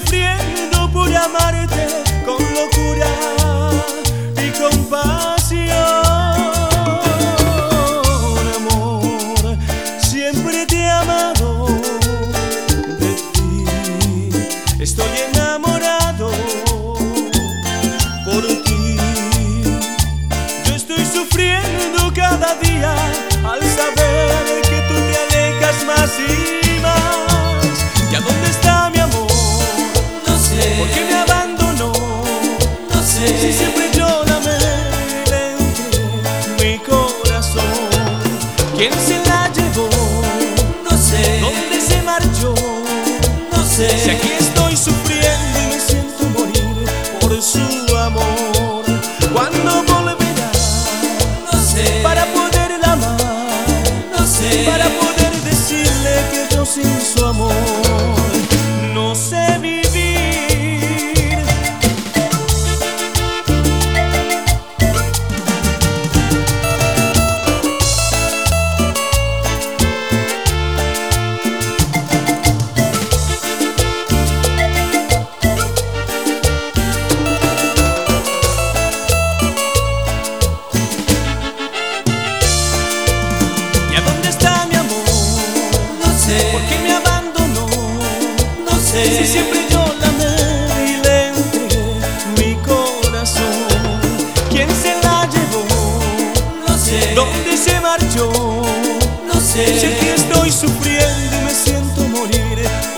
sufriendo por amarte con locura y compasión. Amor, siempre te he amado, de ti estoy enamorado. Por ti yo estoy sufriendo cada día al saber que tú te alejas más y más. ¿Y a dónde está mi amor? No sé. ¿Por qué me abandonó? No sé. Si siempre yo la amé, le entregué mi corazón. ¿Quién se la llevó? No sé. ¿Dónde se marchó? No sé. Si aquí estoy sufriendo y me siento morir por su amor. ¿Cuándo volverá? No sé. Para poderla amar, No sé. para poder decirle que yo sin su amor no sé vivir. ¿Y a dónde está mi amor? No sé. ¿Por qué me abandonó? No sé. Si siempre yo la amé y le entregué mi corazón. ¿Quién se la llevó? No sé. ¿Dónde se marchó? No sé. Si aquí estoy sufriendo y me siento morir